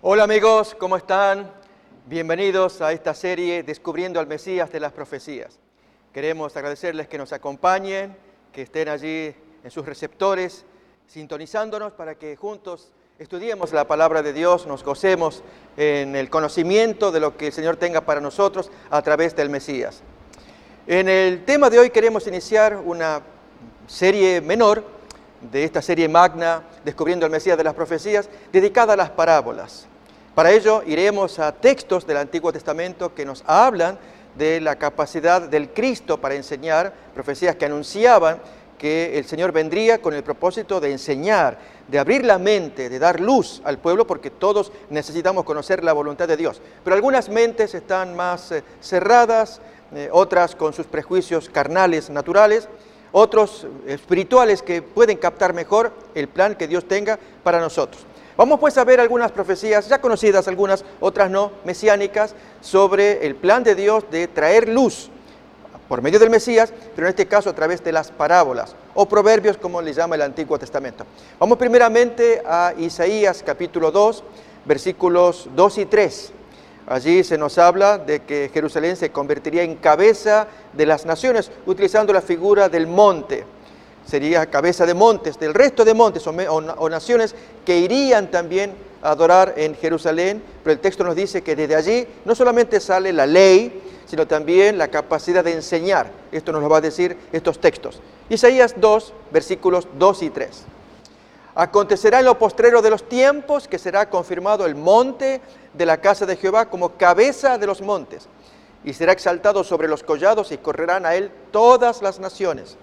Hola amigos, ¿cómo están? Bienvenidos a esta serie Descubriendo al Mesías de las Profecías. Queremos agradecerles que nos acompañen, que estén allí en sus receptores, sintonizándonos para que juntos estudiemos la palabra de Dios, nos gocemos en el conocimiento de lo que el Señor tenga para nosotros a través del Mesías. En el tema de hoy queremos iniciar una serie menor de esta serie magna, Descubriendo al Mesías de las Profecías, dedicada a las parábolas. Para ello iremos a textos del Antiguo Testamento que nos hablan de la capacidad del Cristo para enseñar, profecías que anunciaban que el Señor vendría con el propósito de enseñar, de abrir la mente, de dar luz al pueblo, porque todos necesitamos conocer la voluntad de Dios. Pero algunas mentes están más cerradas, otras con sus prejuicios carnales, naturales, otros espirituales que pueden captar mejor el plan que Dios tenga para nosotros. Vamos pues a ver algunas profecías ya conocidas, algunas, otras no, mesiánicas, sobre el plan de Dios de traer luz por medio del Mesías, pero en este caso a través de las parábolas o proverbios, como le llama el Antiguo Testamento. Vamos primeramente a Isaías capítulo 2, versículos 2 y 3. Allí se nos habla de que Jerusalén se convertiría en cabeza de las naciones, utilizando la figura del monte. Sería cabeza de montes, del resto de montes o naciones que irían también a adorar en Jerusalén, pero el texto nos dice que desde allí no solamente sale la ley, sino también la capacidad de enseñar. Esto nos lo va a decir estos textos. Isaías 2, versículos 2 y 3. Acontecerá en lo postrero de los tiempos que será confirmado el monte de la casa de Jehová como cabeza de los montes, y será exaltado sobre los collados y correrán a él todas las naciones.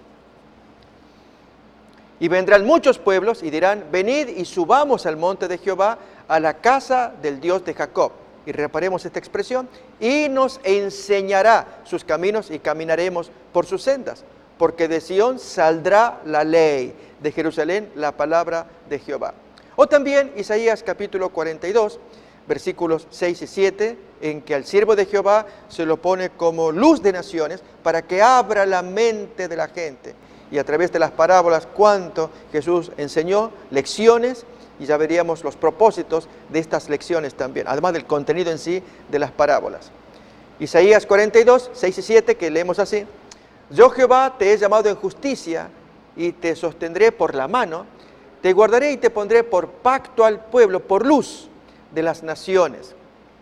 Y vendrán muchos pueblos y dirán, venid y subamos al monte de Jehová, a la casa del Dios de Jacob. Y reparemos esta expresión, y nos enseñará sus caminos y caminaremos por sus sendas. Porque de Sión saldrá la ley, de Jerusalén la palabra de Jehová. O también Isaías capítulo 42, versículos 6 y 7, en que al siervo de Jehová se lo pone como luz de naciones para que abra la mente de la gente. Y a través de las parábolas, cuánto Jesús enseñó, lecciones, y ya veríamos los propósitos de estas lecciones también, además del contenido en sí de las parábolas. Isaías 42, 6 y 7, que leemos así: Yo Jehová te he llamado en justicia, y te sostendré por la mano, te guardaré y te pondré por pacto al pueblo, por luz de las naciones,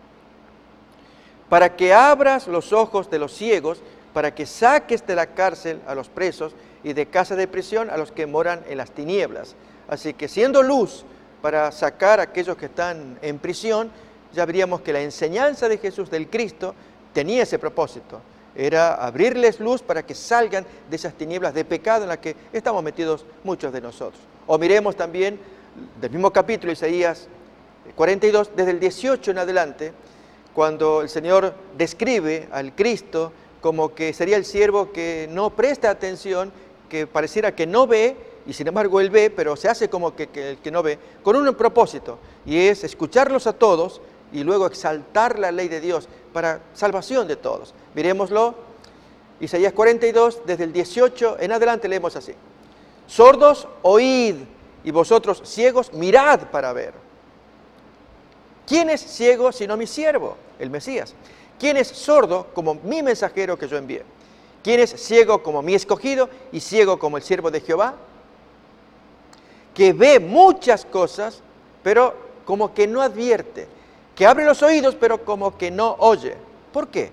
para que abras los ojos de los ciegos, para que saques de la cárcel a los presos, y de casa de prisión a los que moran en las tinieblas. Así que siendo luz para sacar a aquellos que están en prisión, ya veríamos que la enseñanza de Jesús, del Cristo, tenía ese propósito. Era abrirles luz para que salgan de esas tinieblas de pecado en las que estamos metidos muchos de nosotros. O miremos también del mismo capítulo, Isaías 42, desde el 18 en adelante, cuando el Señor describe al Cristo como que sería el siervo que no presta atención, que pareciera que no ve, y sin embargo él ve, pero se hace como que el que no ve, con un propósito, y es escucharlos a todos y luego exaltar la ley de Dios para salvación de todos. Miremoslo, Isaías 42, desde el 18 en adelante leemos así: Sordos, oíd, y vosotros ciegos, mirad para ver. ¿Quién es ciego sino mi siervo, el Mesías? ¿Quién es sordo como mi mensajero que yo envié? ¿Quién es ciego como mi escogido y ciego como el siervo de Jehová? Que ve muchas cosas, pero como que no advierte. Que abre los oídos, pero como que no oye. ¿Por qué?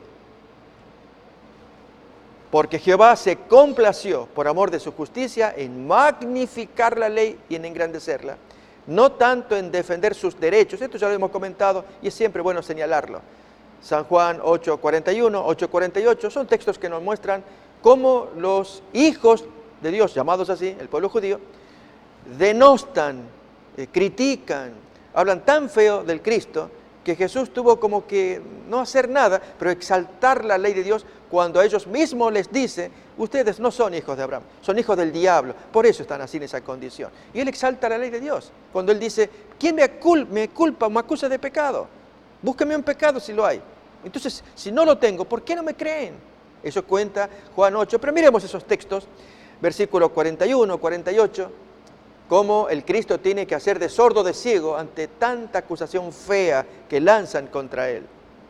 Porque Jehová se complació, por amor de su justicia, en magnificar la ley y en engrandecerla, no tanto en defender sus derechos. Esto ya lo hemos comentado y es siempre bueno señalarlo. San Juan 8:41, 8:48, son textos que nos muestran cómo los hijos de Dios, llamados así, el pueblo judío, denostan, critican, hablan tan feo del Cristo, que Jesús tuvo como que no hacer nada, pero exaltar la ley de Dios cuando a ellos mismos les dice, ustedes no son hijos de Abraham, son hijos del diablo, por eso están así en esa condición. Y él exalta la ley de Dios, cuando él dice, ¿quién me culpa o me acusa de pecado? Búsqueme un pecado si lo hay. Entonces, si no lo tengo, ¿por qué no me creen? Eso cuenta Juan 8, pero miremos esos textos, versículo 41, 48. cómo el Cristo tiene que hacer de sordo de ciego ante tanta acusación fea que lanzan contra él.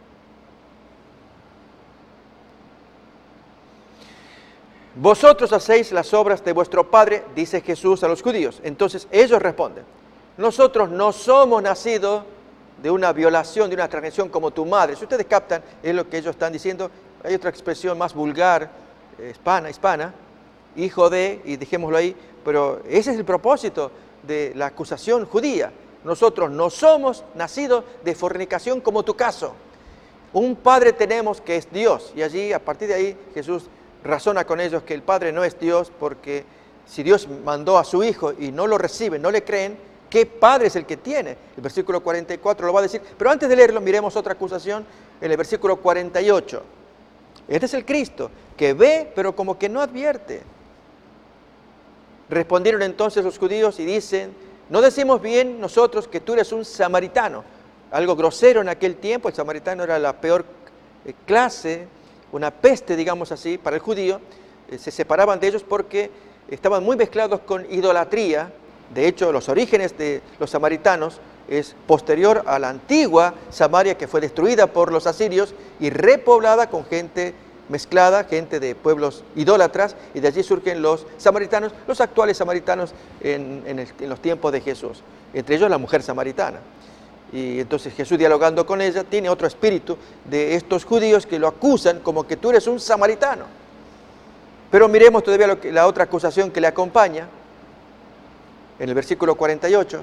Vosotros hacéis las obras de vuestro padre, dice Jesús a los judíos. Entonces ellos responden, nosotros no somos nacidos de una violación, de una transgresión como tu madre. Si ustedes captan, es lo que ellos están diciendo. Hay otra expresión más vulgar, hispana, hijo de, y dejémoslo ahí, pero ese es el propósito de la acusación judía. Nosotros no somos nacidos de fornicación como tu caso. Un padre tenemos que es Dios, y allí, a partir de ahí, Jesús razona con ellos que el Padre no es Dios, porque si Dios mandó a su Hijo y no lo reciben, no le creen, ¿qué Padre es el que tiene? El versículo 44 lo va a decir, pero antes de leerlo, miremos otra acusación en el versículo 48. Este es el Cristo, que ve, pero como que no advierte. Respondieron entonces los judíos y dicen, no decimos bien nosotros que tú eres un samaritano. Algo grosero en aquel tiempo, el samaritano era la peor clase, una peste, digamos así, para el judío. Se separaban de ellos porque estaban muy mezclados con idolatría. De hecho, los orígenes de los samaritanos es posterior a la antigua Samaria, que fue destruida por los asirios y repoblada con gente mezclada, gente de pueblos idólatras, y de allí surgen los samaritanos, los actuales samaritanos en los tiempos de Jesús, entre ellos la mujer samaritana. Y entonces Jesús, dialogando con ella, tiene otro espíritu de estos judíos que lo acusan como que tú eres un samaritano. Pero miremos todavía la otra acusación que le acompaña, en el versículo 48.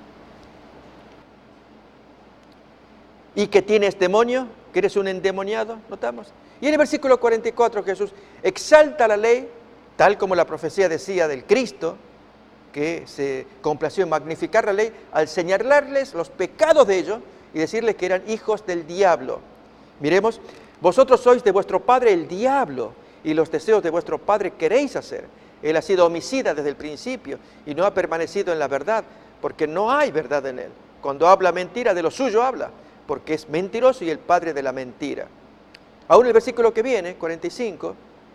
¿Y que tienes demonio? ¿Que eres un endemoniado? ¿Notamos? Y en el versículo 44 Jesús exalta la ley, tal como la profecía decía del Cristo, que se complació en magnificar la ley al señalarles los pecados de ellos y decirles que eran hijos del diablo. Miremos, vosotros sois de vuestro padre el diablo y los deseos de vuestro padre queréis hacer. Él ha sido homicida desde el principio y no ha permanecido en la verdad, porque no hay verdad en él. Cuando habla mentira, de lo suyo habla, porque es mentiroso y el padre de la mentira. Aún el versículo que viene, 45,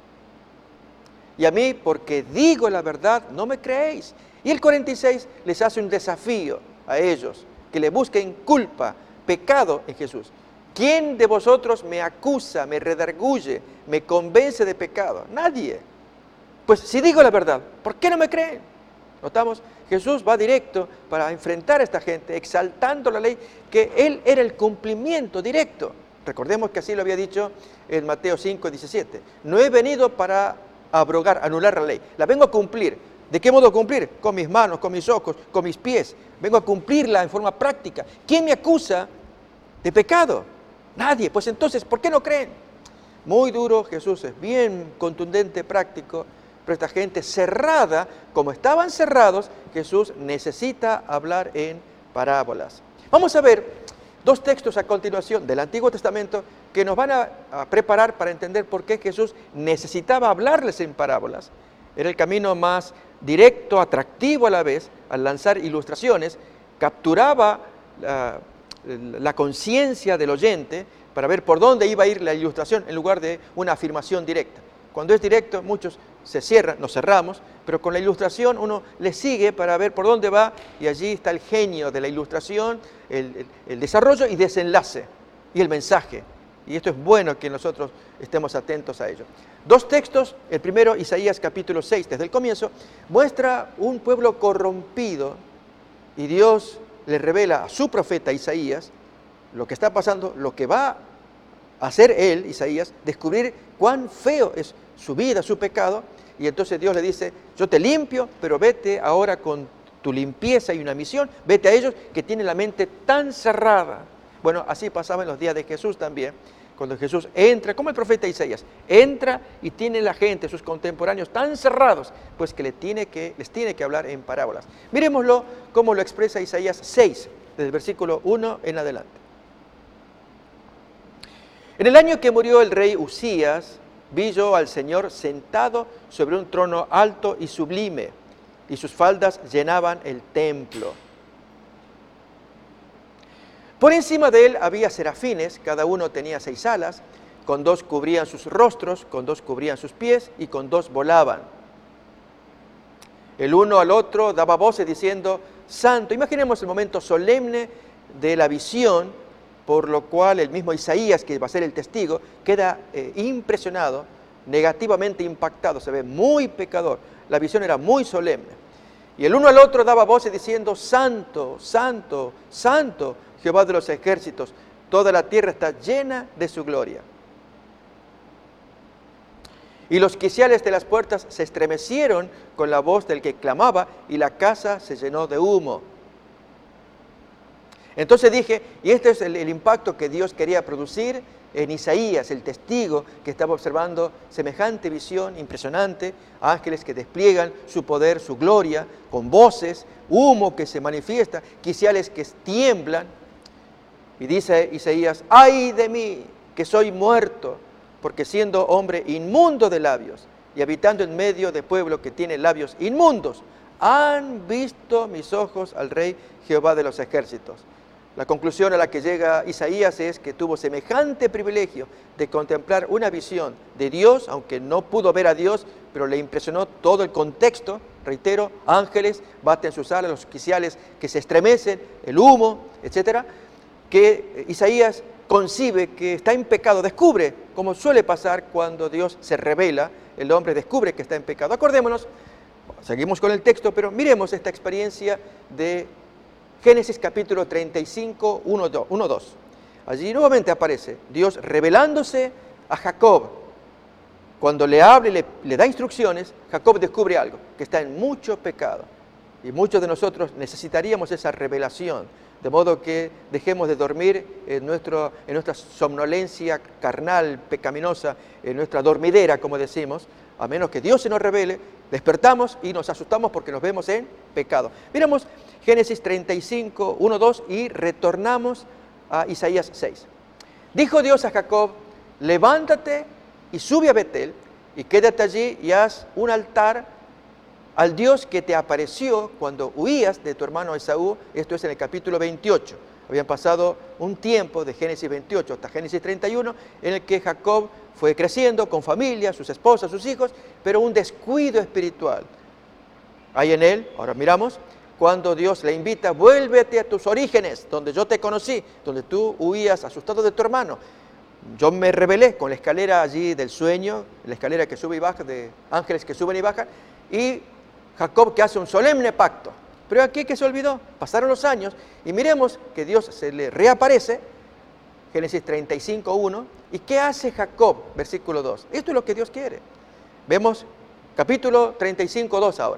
y a mí, porque digo la verdad, no me creéis. Y el 46 les hace un desafío a ellos, que le busquen culpa, pecado en Jesús. ¿Quién de vosotros me acusa, me redarguye, me convence de pecado? Nadie. Pues si digo la verdad, ¿por qué no me creen? Notamos, Jesús va directo para enfrentar a esta gente, exaltando la ley, que Él era el cumplimiento directo. Recordemos que así lo había dicho en Mateo 5, 17. No he venido para abrogar, anular la ley. La vengo a cumplir. ¿De qué modo cumplir? Con mis manos, con mis ojos, con mis pies. Vengo a cumplirla en forma práctica. ¿Quién me acusa de pecado? Nadie. Pues entonces, ¿por qué no creen? Muy duro Jesús, es bien contundente, práctico, pero esta gente cerrada, como estaban cerrados, Jesús necesita hablar en parábolas. Vamos a ver dos textos a continuación del Antiguo Testamento que nos van a preparar para entender por qué Jesús necesitaba hablarles en parábolas. Era el camino más directo, atractivo a la vez, al lanzar ilustraciones, capturaba la conciencia del oyente para ver por dónde iba a ir la ilustración en lugar de una afirmación directa. Cuando es directo, muchos se cierran, nos cerramos, pero con la ilustración uno le sigue para ver por dónde va y allí está el genio de la ilustración, el desarrollo y desenlace y el mensaje. Y esto es bueno que nosotros estemos atentos a ello. Dos textos, el primero, Isaías capítulo 6, desde el comienzo, muestra un pueblo corrompido y Dios le revela a su profeta Isaías lo que está pasando, lo que va a hacer él, Isaías, descubrir cuán feo es su vida, su pecado, y entonces Dios le dice, yo te limpio, pero vete ahora con tu limpieza y una misión, vete a ellos que tienen la mente tan cerrada. Bueno, así pasaba en los días de Jesús también, cuando Jesús entra, como el profeta Isaías, entra y tiene la gente, sus contemporáneos, tan cerrados, pues que les tiene que hablar en parábolas. Miremoslo como lo expresa Isaías 6, desde el versículo 1 en adelante. En el año que murió el rey Usías, vi yo al Señor sentado sobre un trono alto y sublime, y sus faldas llenaban el templo. Por encima de él había serafines, cada uno tenía 6 alas, con 2 cubrían sus rostros, con 2 cubrían sus pies y con 2 volaban. El uno al otro daba voces diciendo, Santo. Imaginemos el momento solemne de la visión, por lo cual el mismo Isaías, que va a ser el testigo, queda impresionado, negativamente impactado, se ve muy pecador. La visión era muy solemne. Y el uno al otro daba voces diciendo, Santo, Santo, Santo, Jehová de los ejércitos, toda la tierra está llena de su gloria. Y los quiciales de las puertas se estremecieron con la voz del que clamaba, y la casa se llenó de humo. Entonces dije, y este es el impacto que Dios quería producir en Isaías, el testigo que estaba observando semejante visión impresionante, ángeles que despliegan su poder, su gloria, con voces, humo que se manifiesta, quiciales que tiemblan. Y dice Isaías, ¡ay de mí, que soy muerto! Porque siendo hombre inmundo de labios y habitando en medio de pueblo que tiene labios inmundos, han visto mis ojos al Rey Jehová de los ejércitos. La conclusión a la que llega Isaías es que tuvo semejante privilegio de contemplar una visión de Dios, aunque no pudo ver a Dios, pero le impresionó todo el contexto. Reitero, ángeles baten sus alas, los quiciales que se estremecen, el humo, etcétera, que Isaías concibe que está en pecado, descubre, como suele pasar cuando Dios se revela, el hombre descubre que está en pecado. Acordémonos, seguimos con el texto, pero miremos esta experiencia de Génesis capítulo 35, 1-2. Allí nuevamente aparece Dios revelándose a Jacob. Cuando le habla y le da instrucciones, Jacob descubre algo, que está en mucho pecado. Y muchos de nosotros necesitaríamos esa revelación, de modo que dejemos de dormir en nuestra somnolencia carnal, pecaminosa, en nuestra dormidera, como decimos, a menos que Dios se nos revele, despertamos y nos asustamos porque nos vemos en pecado. Miramos Génesis 35, 1-2 y retornamos a Isaías 6. Dijo Dios a Jacob, levántate y sube a Betel y quédate allí y haz un altar al Dios que te apareció cuando huías de tu hermano Esaú. Esto es en el capítulo 28. Habían pasado un tiempo de Génesis 28 hasta Génesis 31 en el que Jacob fue creciendo con familia, sus esposas, sus hijos, pero un descuido espiritual. Hay en él, ahora miramos, cuando Dios le invita, vuélvete a tus orígenes, donde yo te conocí, donde tú huías asustado de tu hermano. Yo me rebelé con la escalera allí del sueño, la escalera que sube y baja, de ángeles que suben y bajan, y Jacob que hace un solemne pacto. Pero aquí que se olvidó, pasaron los años y miremos que Dios se le reaparece, Génesis 35, 1, ¿y qué hace Jacob? Versículo 2. Esto es lo que Dios quiere. Vemos capítulo 35, 2 ahora.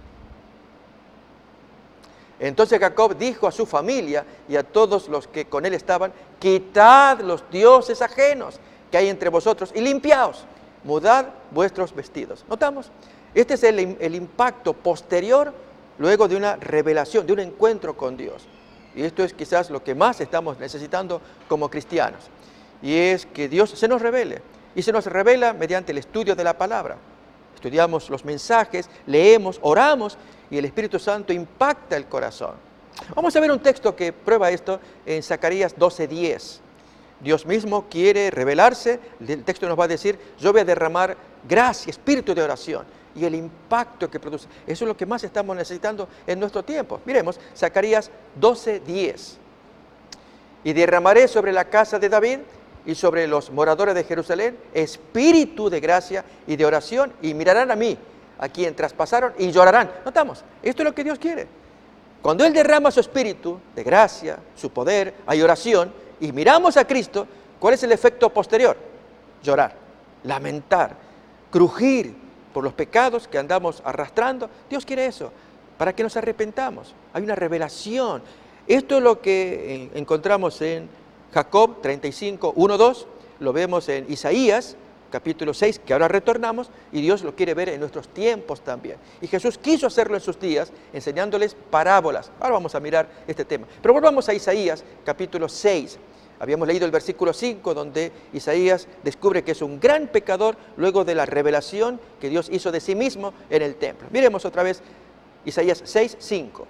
Entonces Jacob dijo a su familia y a todos los que con él estaban, quitad los dioses ajenos que hay entre vosotros y limpiaos, mudad vuestros vestidos. ¿Notamos? Este es el impacto posterior luego de una revelación, de un encuentro con Dios. Y esto es quizás lo que más estamos necesitando como cristianos. Y es que Dios se nos revele. Y se nos revela mediante el estudio de la palabra. Estudiamos los mensajes, leemos, oramos y el Espíritu Santo impacta el corazón. Vamos a ver un texto que prueba esto en Zacarías 12:10. Dios mismo quiere revelarse. El texto nos va a decir, yo voy a derramar gracia, espíritu de oración. Y el impacto que produce. Eso es lo que más estamos necesitando en nuestro tiempo. Miremos, Zacarías 12:10. Y derramaré sobre la casa de David y sobre los moradores de Jerusalén espíritu de gracia y de oración, y mirarán a mí, a quien traspasaron, y llorarán. Notamos, esto es lo que Dios quiere. Cuando Él derrama su espíritu de gracia, su poder, hay oración, y miramos a Cristo, ¿cuál es el efecto posterior? Llorar, lamentar, crujir por los pecados que andamos arrastrando. Dios quiere eso, para que nos arrepentamos. Hay una revelación. Esto es lo que encontramos en Jacob 35, 1-2, lo vemos en Isaías, capítulo 6, que ahora retornamos, y Dios lo quiere ver en nuestros tiempos también. Y Jesús quiso hacerlo en sus días, enseñándoles parábolas. Ahora vamos a mirar este tema. Pero volvamos a Isaías, capítulo 6. Habíamos leído el versículo 5, donde Isaías descubre que es un gran pecador luego de la revelación que Dios hizo de sí mismo en el templo. Miremos otra vez Isaías 6, 5.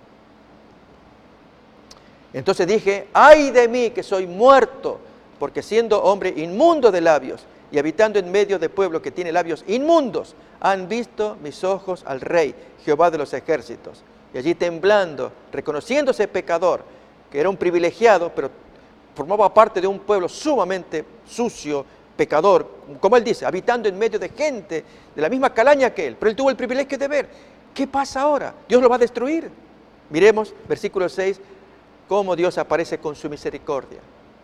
Entonces dije, ay de mí que soy muerto, porque siendo hombre inmundo de labios y habitando en medio de pueblo que tiene labios inmundos, han visto mis ojos al Rey, Jehová de los ejércitos. Y allí temblando, reconociéndose pecador, que era un privilegiado, pero formaba parte de un pueblo sumamente sucio, pecador, como él dice, habitando en medio de gente de la misma calaña que él. Pero él tuvo el privilegio de ver, ¿qué pasa ahora? Dios lo va a destruir. Miremos, versículo 6, cómo Dios aparece con su misericordia.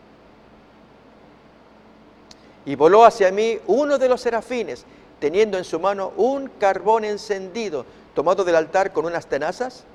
Y voló hacia mí uno de los serafines, teniendo en su mano un carbón encendido, tomado del altar con unas tenazas,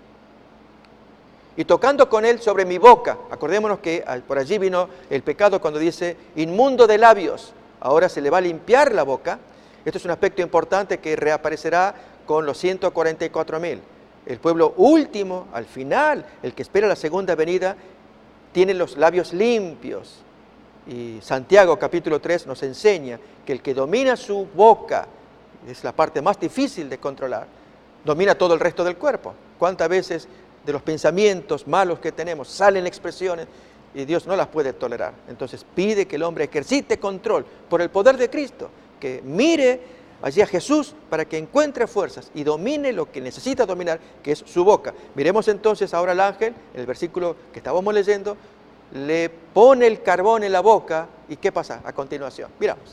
y tocando con él sobre mi boca. Acordémonos que por allí vino el pecado cuando dice, inmundo de labios. Ahora se le va a limpiar la boca. Esto es un aspecto importante que reaparecerá con los 144,000. El pueblo último, al final, el que espera la segunda venida, tiene los labios limpios. Y Santiago capítulo 3 nos enseña que el que domina su boca, es la parte más difícil de controlar, domina todo el resto del cuerpo. ¿Cuántas veces de los pensamientos malos que tenemos salen expresiones y Dios no las puede tolerar? Entonces pide que el hombre ejercite control por el poder de Cristo, que mire allí a Jesús para que encuentre fuerzas y domine lo que necesita dominar, que es su boca. Miremos entonces ahora al ángel, en el versículo que estábamos leyendo, le pone el carbón en la boca y ¿qué pasa a continuación? Miramos.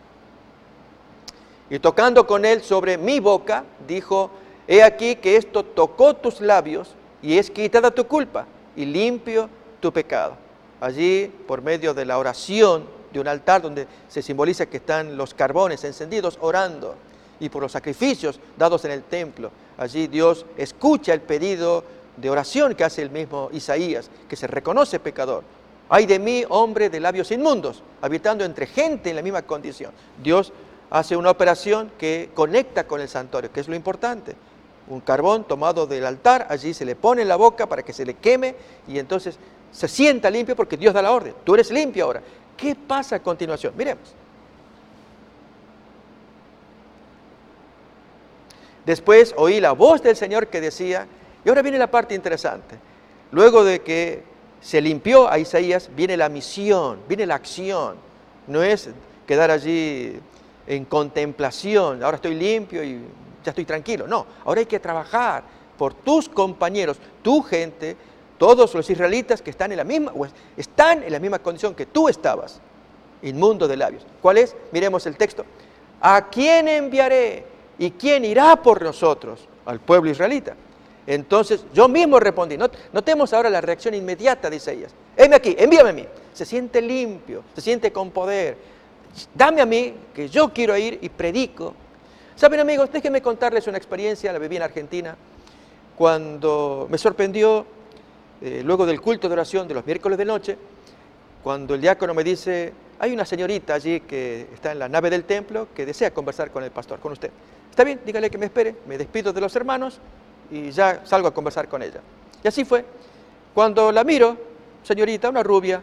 Y tocando con él sobre mi boca, dijo, he aquí que esto tocó tus labios y es quitada tu culpa y limpio tu pecado. Allí, por medio de la oración de un altar donde se simboliza que están los carbones encendidos orando, y por los sacrificios dados en el templo, allí Dios escucha el pedido de oración que hace el mismo Isaías, que se reconoce pecador. Ay de mí, hombre de labios inmundos, habitando entre gente en la misma condición. Dios hace una operación que conecta con el santuario, que es lo importante. Un carbón tomado del altar, allí se le pone en la boca para que se le queme y entonces se sienta limpio porque Dios da la orden. Tú eres limpio ahora. ¿Qué pasa a continuación? Miremos. Después oí la voz del Señor que decía, y ahora viene la parte interesante, luego de que se limpió a Isaías, viene la misión, viene la acción. No es quedar allí en contemplación, ahora estoy limpio y ya estoy tranquilo. No, ahora hay que trabajar por tus compañeros, tu gente, todos los israelitas que están en la misma condición que tú estabas, inmundo de labios. ¿Cuál es? Miremos el texto. ¿A quién enviaré? ¿Y quién irá por nosotros? Al pueblo israelita. Entonces yo mismo respondí. Notemos ahora la reacción inmediata de Isaías. Heme aquí, envíame a mí. Se siente limpio, se siente con poder. Dame a mí, que yo quiero ir y predico. Saben, amigos, déjenme contarles una experiencia, la viví en Argentina, cuando me sorprendió, luego del culto de oración de los miércoles de noche, cuando el diácono me dice, hay una señorita allí que está en la nave del templo que desea conversar con el pastor, con usted. Está bien, dígale que me espere, me despido de los hermanos y ya salgo a conversar con ella. Y así fue. Cuando la miro, señorita, una rubia,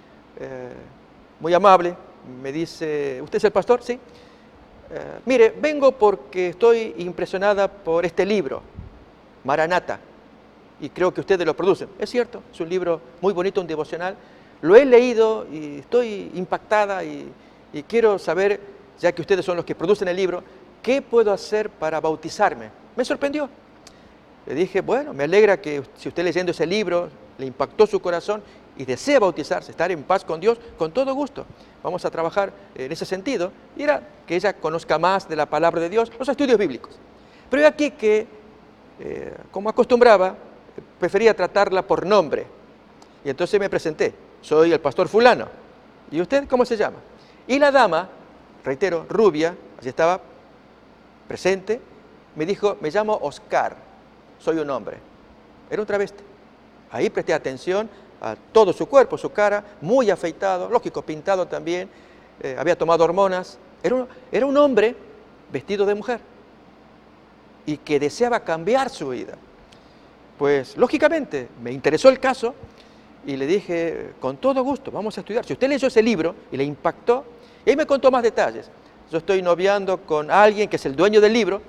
muy amable, me dice, ¿usted es el pastor? Sí. Mire, vengo porque estoy impresionada por este libro, Maranata, y creo que ustedes lo producen. Es cierto, es un libro muy bonito, un devocional. Lo he leído y estoy impactada y quiero saber, ya que ustedes son los que producen el libro, ¿qué puedo hacer para bautizarme? Me sorprendió. Le dije, bueno, me alegra que si usted leyendo ese libro le impactó su corazón y desea bautizarse, estar en paz con Dios, con todo gusto. Vamos a trabajar en ese sentido. Y era que ella conozca más de la palabra de Dios, los estudios bíblicos. Pero aquí que, como acostumbraba, prefería tratarla por nombre. Y entonces me presenté. Soy el pastor fulano. ¿Y usted cómo se llama? Y la dama, reitero, rubia, allí estaba presente, me dijo, me llamo Oscar, soy un hombre. Era un travesti. Ahí presté atención a todo su cuerpo, su cara, muy afeitado, lógico, pintado también, había tomado hormonas. Era un hombre vestido de mujer y que deseaba cambiar su vida. Pues, lógicamente, me interesó el caso y le dije, con todo gusto, vamos a estudiar. Si usted leyó ese libro y le impactó, y ahí me contó más detalles. Yo estoy noviando con alguien que es el dueño del libro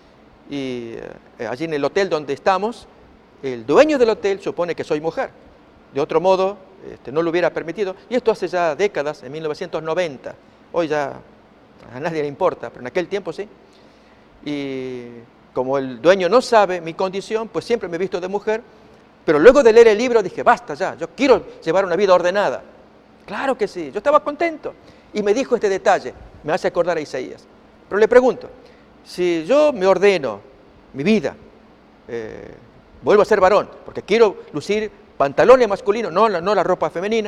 y allí en el hotel donde estamos, el dueño del hotel supone que soy mujer. De otro modo, no lo hubiera permitido. Y esto hace ya décadas, en 1990. Hoy ya a nadie le importa, pero en aquel tiempo sí. Y como el dueño no sabe mi condición, pues siempre me he visto de mujer. Pero luego de leer el libro dije, basta ya, yo quiero llevar una vida ordenada. Claro que sí, yo estaba contento. Y me dijo este detalle, me hace acordar a Isaías. Pero le pregunto, si yo me ordeno mi vida, vuelvo a ser varón, porque quiero lucir pantalones masculinos, no la ropa femenina,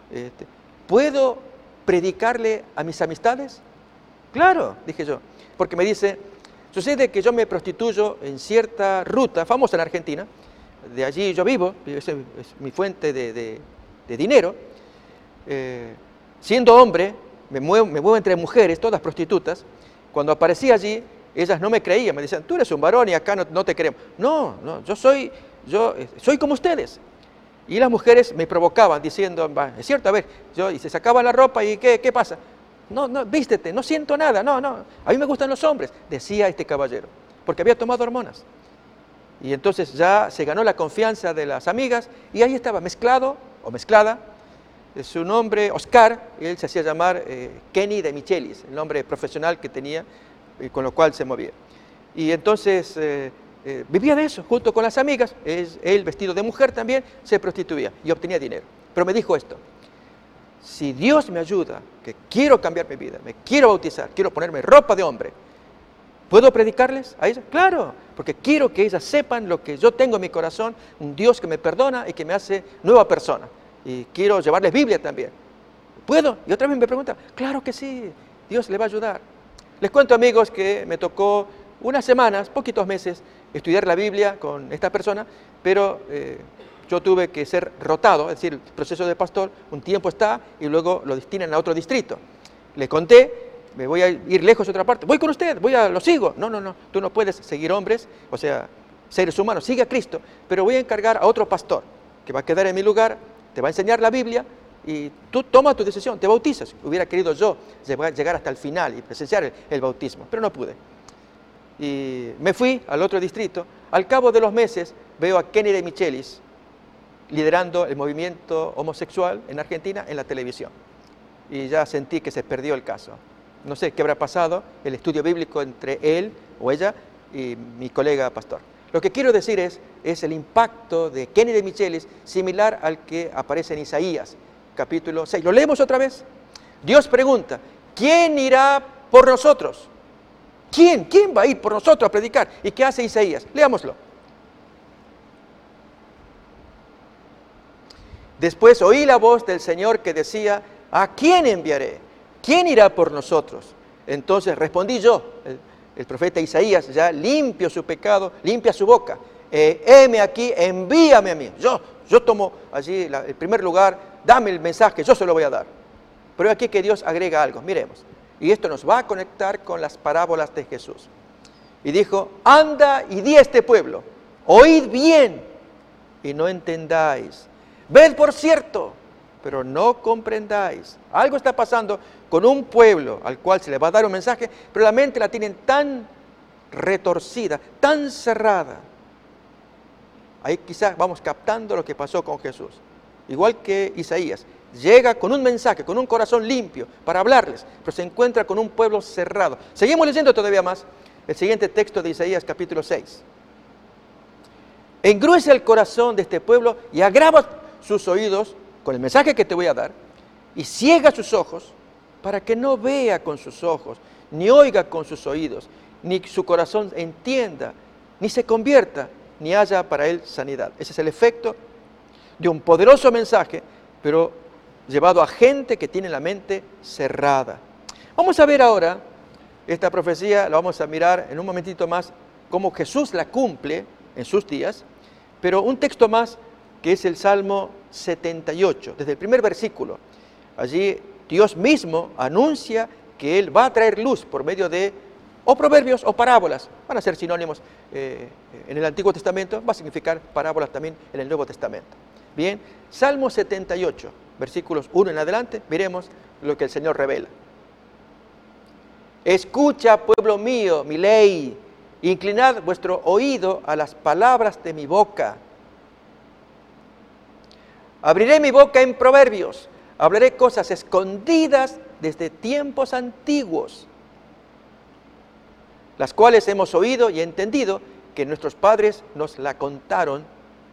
¿puedo predicarle a mis amistades? Claro, dije yo, porque me dice, sucede que yo me prostituyo en cierta ruta famosa en Argentina, de allí yo vivo, es mi fuente de dinero. Siendo hombre, me muevo entre mujeres, todas prostitutas. Cuando aparecí allí, ellas no me creían, me decían, tú eres un varón y acá no te queremos. No, yo soy como ustedes. Y las mujeres me provocaban diciendo, es cierto, a ver, y se sacaban la ropa y ¿qué pasa? No, vístete, no siento nada, no, a mí me gustan los hombres, decía este caballero, porque había tomado hormonas. Y entonces ya se ganó la confianza de las amigas y ahí estaba mezclado o mezclada. Su nombre, Oscar, él se hacía llamar Kenny de Michelis, el nombre profesional que tenía y con lo cual se movía. Y entonces vivía de eso, junto con las amigas, él vestido de mujer también, se prostituía y obtenía dinero. Pero me dijo esto, si Dios me ayuda, que quiero cambiar mi vida, me quiero bautizar, quiero ponerme ropa de hombre, ¿puedo predicarles a ellas? Claro, porque quiero que ellas sepan lo que yo tengo en mi corazón, un Dios que me perdona y que me hace nueva persona. Y quiero llevarles Biblia también. ¿Puedo? Y otra vez me preguntan, claro que sí, Dios le va a ayudar. Les cuento, amigos, que me tocó unas semanas, poquitos meses, estudiar la Biblia con esta persona, pero yo tuve que ser rotado, es decir, el proceso de pastor, un tiempo está y luego lo destinan a otro distrito. Le conté, me voy a ir lejos a otra parte, voy con usted, lo sigo. No, tú no puedes seguir hombres, o sea, seres humanos, sigue a Cristo, pero voy a encargar a otro pastor que va a quedar en mi lugar, te va a enseñar la Biblia y tú tomas tu decisión, te bautizas. Hubiera querido yo llegar hasta el final y presenciar el bautismo, pero no pude. Y me fui al otro distrito. Al cabo de los meses veo a Kenny de Michelis liderando el movimiento homosexual en Argentina en la televisión. Y ya sentí que se perdió el caso. No sé qué habrá pasado, el estudio bíblico entre él o ella y mi colega pastor. Lo que quiero decir es el impacto de Kenny de Michelis, similar al que aparece en Isaías, capítulo 6. ¿Lo leemos otra vez? Dios pregunta, ¿quién irá por nosotros? ¿Quién va a ir por nosotros a predicar? ¿Y qué hace Isaías? Leámoslo. Después oí la voz del Señor que decía, ¿a quién enviaré? ¿Quién irá por nosotros? Entonces respondí yo, el profeta Isaías, ya limpio su pecado, limpia su boca. Heme aquí, envíame a mí. Yo tomo allí el primer lugar, dame el mensaje, yo se lo voy a dar. Pero aquí que Dios agrega algo, miremos. Y esto nos va a conectar con las parábolas de Jesús. Y dijo, anda y di a este pueblo, oíd bien y no entendáis. Ved por cierto, pero no comprendáis. Algo está pasando con un pueblo al cual se le va a dar un mensaje, pero la mente la tienen tan retorcida, tan cerrada. Ahí quizás vamos captando lo que pasó con Jesús. Igual que Isaías, llega con un mensaje, con un corazón limpio para hablarles, pero se encuentra con un pueblo cerrado. Seguimos leyendo todavía más el siguiente texto de Isaías capítulo 6. Engruesa el corazón de este pueblo y agrava sus oídos con el mensaje que te voy a dar, y ciega sus ojos para que no vea con sus ojos, ni oiga con sus oídos, ni su corazón entienda, ni se convierta, ni haya para él sanidad. Ese es el efecto de un poderoso mensaje, pero llevado a gente que tiene la mente cerrada. Vamos a ver ahora esta profecía, la vamos a mirar en un momentito más, cómo Jesús la cumple en sus días, pero un texto más que es el Salmo 78, desde el primer versículo. Allí Dios mismo anuncia que Él va a traer luz por medio de o proverbios o parábolas. Van a ser sinónimos en el Antiguo Testamento, va a significar parábolas también en el Nuevo Testamento. Bien, Salmo 78, versículos 1 en adelante, miremos lo que el Señor revela. Escucha, pueblo mío, mi ley, inclinad vuestro oído a las palabras de mi boca. Abriré mi boca en proverbios, hablaré cosas escondidas desde tiempos antiguos, las cuales hemos oído y entendido que nuestros padres nos la contaron.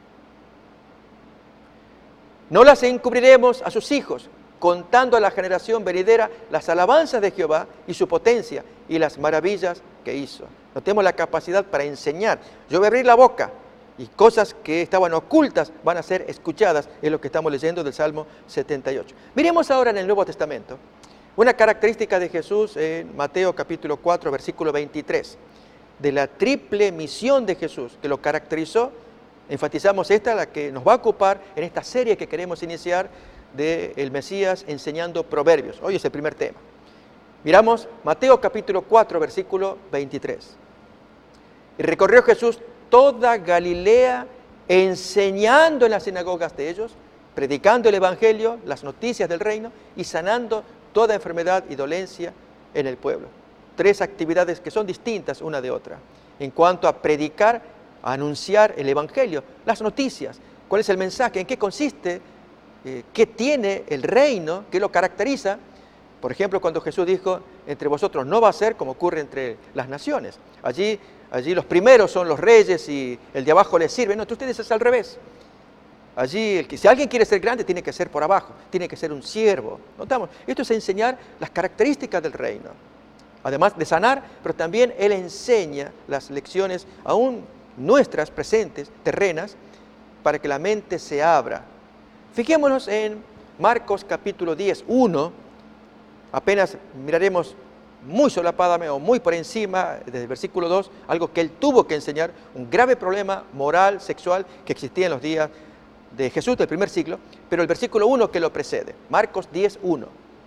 No las encubriremos a sus hijos, contando a la generación venidera las alabanzas de Jehová y su potencia y las maravillas que hizo. No tenemos la capacidad para enseñar. Yo voy a abrir la boca y cosas que estaban ocultas van a ser escuchadas, es lo que estamos leyendo del Salmo 78. Miremos ahora en el Nuevo Testamento una característica de Jesús en Mateo capítulo 4, versículo 23, de la triple misión de Jesús que lo caracterizó. Enfatizamos esta, la que nos va a ocupar en esta serie que queremos iniciar de el Mesías enseñando proverbios. Hoy es el primer tema. Miramos Mateo capítulo 4, versículo 23. Y recorrió Jesús toda Galilea, enseñando en las sinagogas de ellos, predicando el Evangelio, las noticias del reino y sanando toda enfermedad y dolencia en el pueblo. Tres actividades que son distintas una de otra. En cuanto a predicar, a anunciar el Evangelio, las noticias, cuál es el mensaje, en qué consiste, qué tiene el reino, qué lo caracteriza. Por ejemplo, cuando Jesús dijo, entre vosotros no va a ser como ocurre entre las naciones. Allí los primeros son los reyes y el de abajo les sirve. No, ustedes es al revés. Allí, si alguien quiere ser grande, tiene que ser por abajo, tiene que ser un siervo. ¿Notamos? Esto es enseñar las características del reino. Además de sanar, pero también Él enseña las lecciones, aún nuestras presentes, terrenas, para que la mente se abra. Fijémonos en Marcos capítulo 10, 1. Apenas miraremos muy solapadamente o muy por encima, desde el versículo 2, algo que Él tuvo que enseñar, un grave problema moral, sexual, que existía en los días de Jesús del primer siglo, pero el versículo 1 que lo precede, Marcos 10, 1.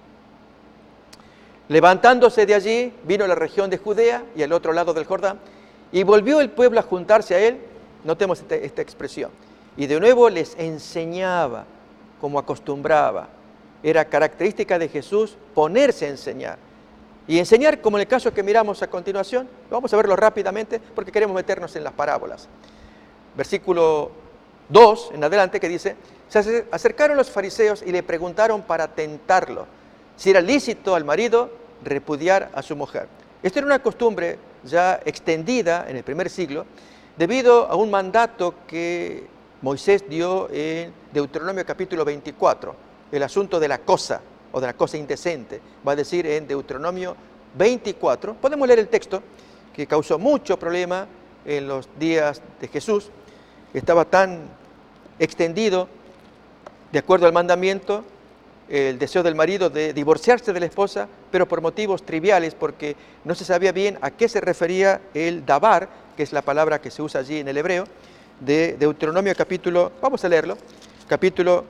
Levantándose de allí, vino a la región de Judea y al otro lado del Jordán, y volvió el pueblo a juntarse a él. Notemos esta expresión. Y de nuevo les enseñaba como acostumbraba. Era característica de Jesús ponerse a enseñar. Y enseñar, como en el caso que miramos a continuación, vamos a verlo rápidamente porque queremos meternos en las parábolas. Versículo 2 en adelante, que dice: se acercaron los fariseos y le preguntaron para tentarlo si era lícito al marido repudiar a su mujer. Esta era una costumbre ya extendida en el primer siglo debido a un mandato que Moisés dio en Deuteronomio capítulo 24, el asunto de la cosa o de la cosa indecente. Va a decir en Deuteronomio 24, podemos leer el texto, que causó mucho problema en los días de Jesús. Estaba tan extendido, de acuerdo al mandamiento, el deseo del marido de divorciarse de la esposa, pero por motivos triviales, porque no se sabía bien a qué se refería el dabar, que es la palabra que se usa allí en el hebreo, de Deuteronomio capítulo, vamos a leerlo, capítulo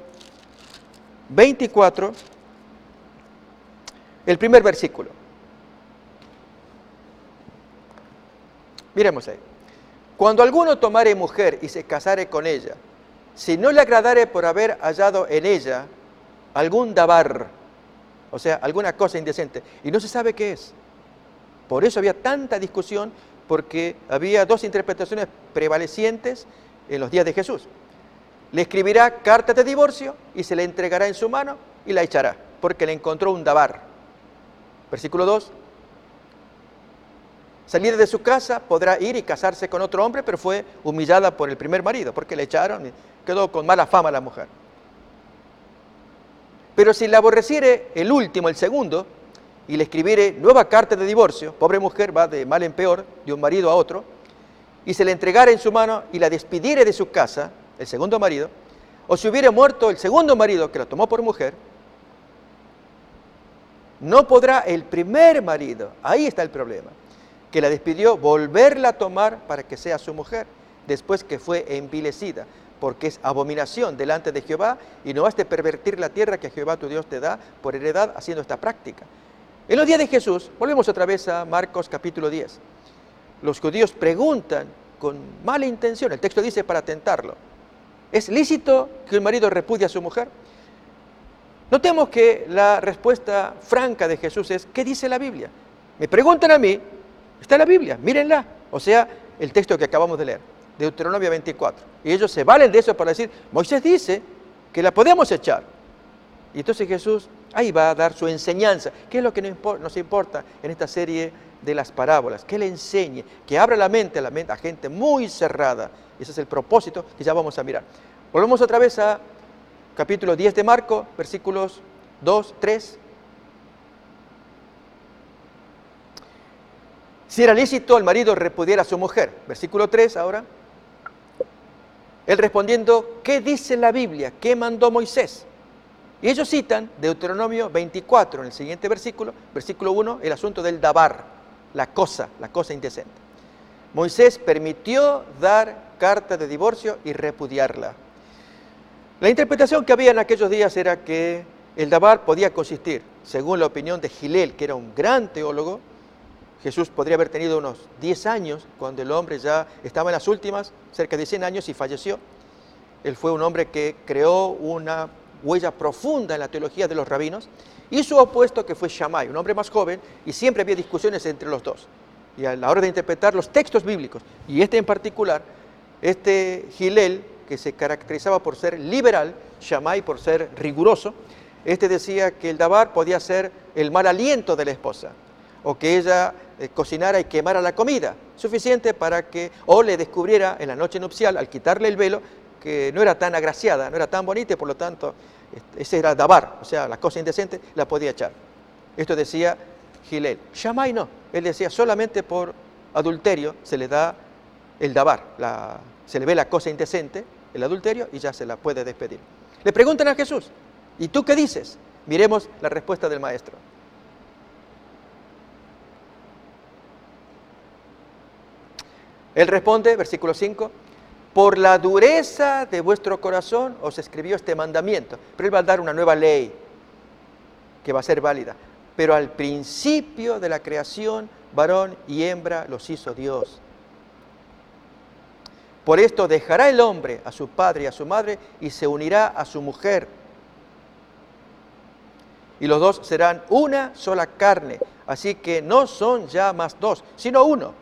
24, el primer versículo. Miremos ahí. Cuando alguno tomare mujer y se casare con ella, si no le agradare por haber hallado en ella algún dabar, o sea, alguna cosa indecente, y no se sabe qué es. Por eso había tanta discusión, porque había dos interpretaciones prevalecientes en los días de Jesús. Le escribirá carta de divorcio y se le entregará en su mano y la echará, porque le encontró un dabar. Versículo 2. Salir de su casa, podrá ir y casarse con otro hombre, pero fue humillada por el primer marido, porque le echaron y quedó con mala fama la mujer. Pero si la aborreciere el último, el segundo, y le escribiere nueva carta de divorcio, pobre mujer va de mal en peor, de un marido a otro, y se le entregara en su mano y la despidiere de su casa, el segundo marido, o si hubiere muerto el segundo marido que la tomó por mujer, no podrá el primer marido, ahí está el problema, que la despidió, volverla a tomar para que sea su mujer, después que fue envilecida, porque es abominación delante de Jehová, y no has de pervertir la tierra que Jehová tu Dios te da por heredad haciendo esta práctica. En los días de Jesús, volvemos otra vez a Marcos capítulo 10, los judíos preguntan con mala intención, el texto dice para tentarlo: ¿es lícito que un marido repudie a su mujer? Notemos que la respuesta franca de Jesús es: ¿qué dice la Biblia? Me preguntan a mí, está en la Biblia, mírenla. O sea, el texto que acabamos de leer, Deuteronomio 24. Y ellos se valen de eso para decir: Moisés dice que la podemos echar. Y entonces Jesús ahí va a dar su enseñanza. ¿Qué es lo que nos importa en esta serie de las parábolas? Que Él enseñe, que abra la mente a gente muy cerrada. Ese es el propósito que ya vamos a mirar. Volvemos otra vez a capítulo 10 de Marcos, versículos 2, 3. Si era lícito el marido repudiar a su mujer. Versículo 3 ahora. Él respondiendo, ¿qué dice la Biblia? ¿Qué mandó Moisés? Y ellos citan Deuteronomio 24, en el siguiente versículo, versículo 1, el asunto del dabar, la cosa indecente. Moisés permitió dar carta de divorcio y repudiarla. La interpretación que había en aquellos días era que el dabar podía consistir, según la opinión de Gilel, que era un gran teólogo. Jesús podría haber tenido unos 10 años cuando el hombre ya estaba en las últimas, cerca de 100 años, y falleció. Él fue un hombre que creó una huella profunda en la teología de los rabinos, y su opuesto, que fue Shammai, un hombre más joven, y siempre había discusiones entre los dos. Y a la hora de interpretar los textos bíblicos, y este en particular, este Gilel, que se caracterizaba por ser liberal, Shammai por ser riguroso, este decía que el dabar podía ser el mal aliento de la esposa, o que ella cocinara y quemara la comida, suficiente para que o le descubriera en la noche nupcial, al quitarle el velo, que no era tan agraciada, no era tan bonita, y por lo tanto, ese era dabar, o sea, la cosa indecente la podía echar. Esto decía Gilel. Shammai no, él decía solamente por adulterio se le da el dabar, se le ve la cosa indecente, el adulterio, y ya se la puede despedir. Le preguntan a Jesús, ¿y tú qué dices? Miremos la respuesta del maestro. Él responde, versículo 5, por la dureza de vuestro corazón os escribió este mandamiento. Pero Él va a dar una nueva ley que va a ser válida. Pero al principio de la creación, varón y hembra los hizo Dios. Por esto dejará el hombre a su padre y a su madre y se unirá a su mujer. Y los dos serán una sola carne. Así que no son ya más dos, sino uno.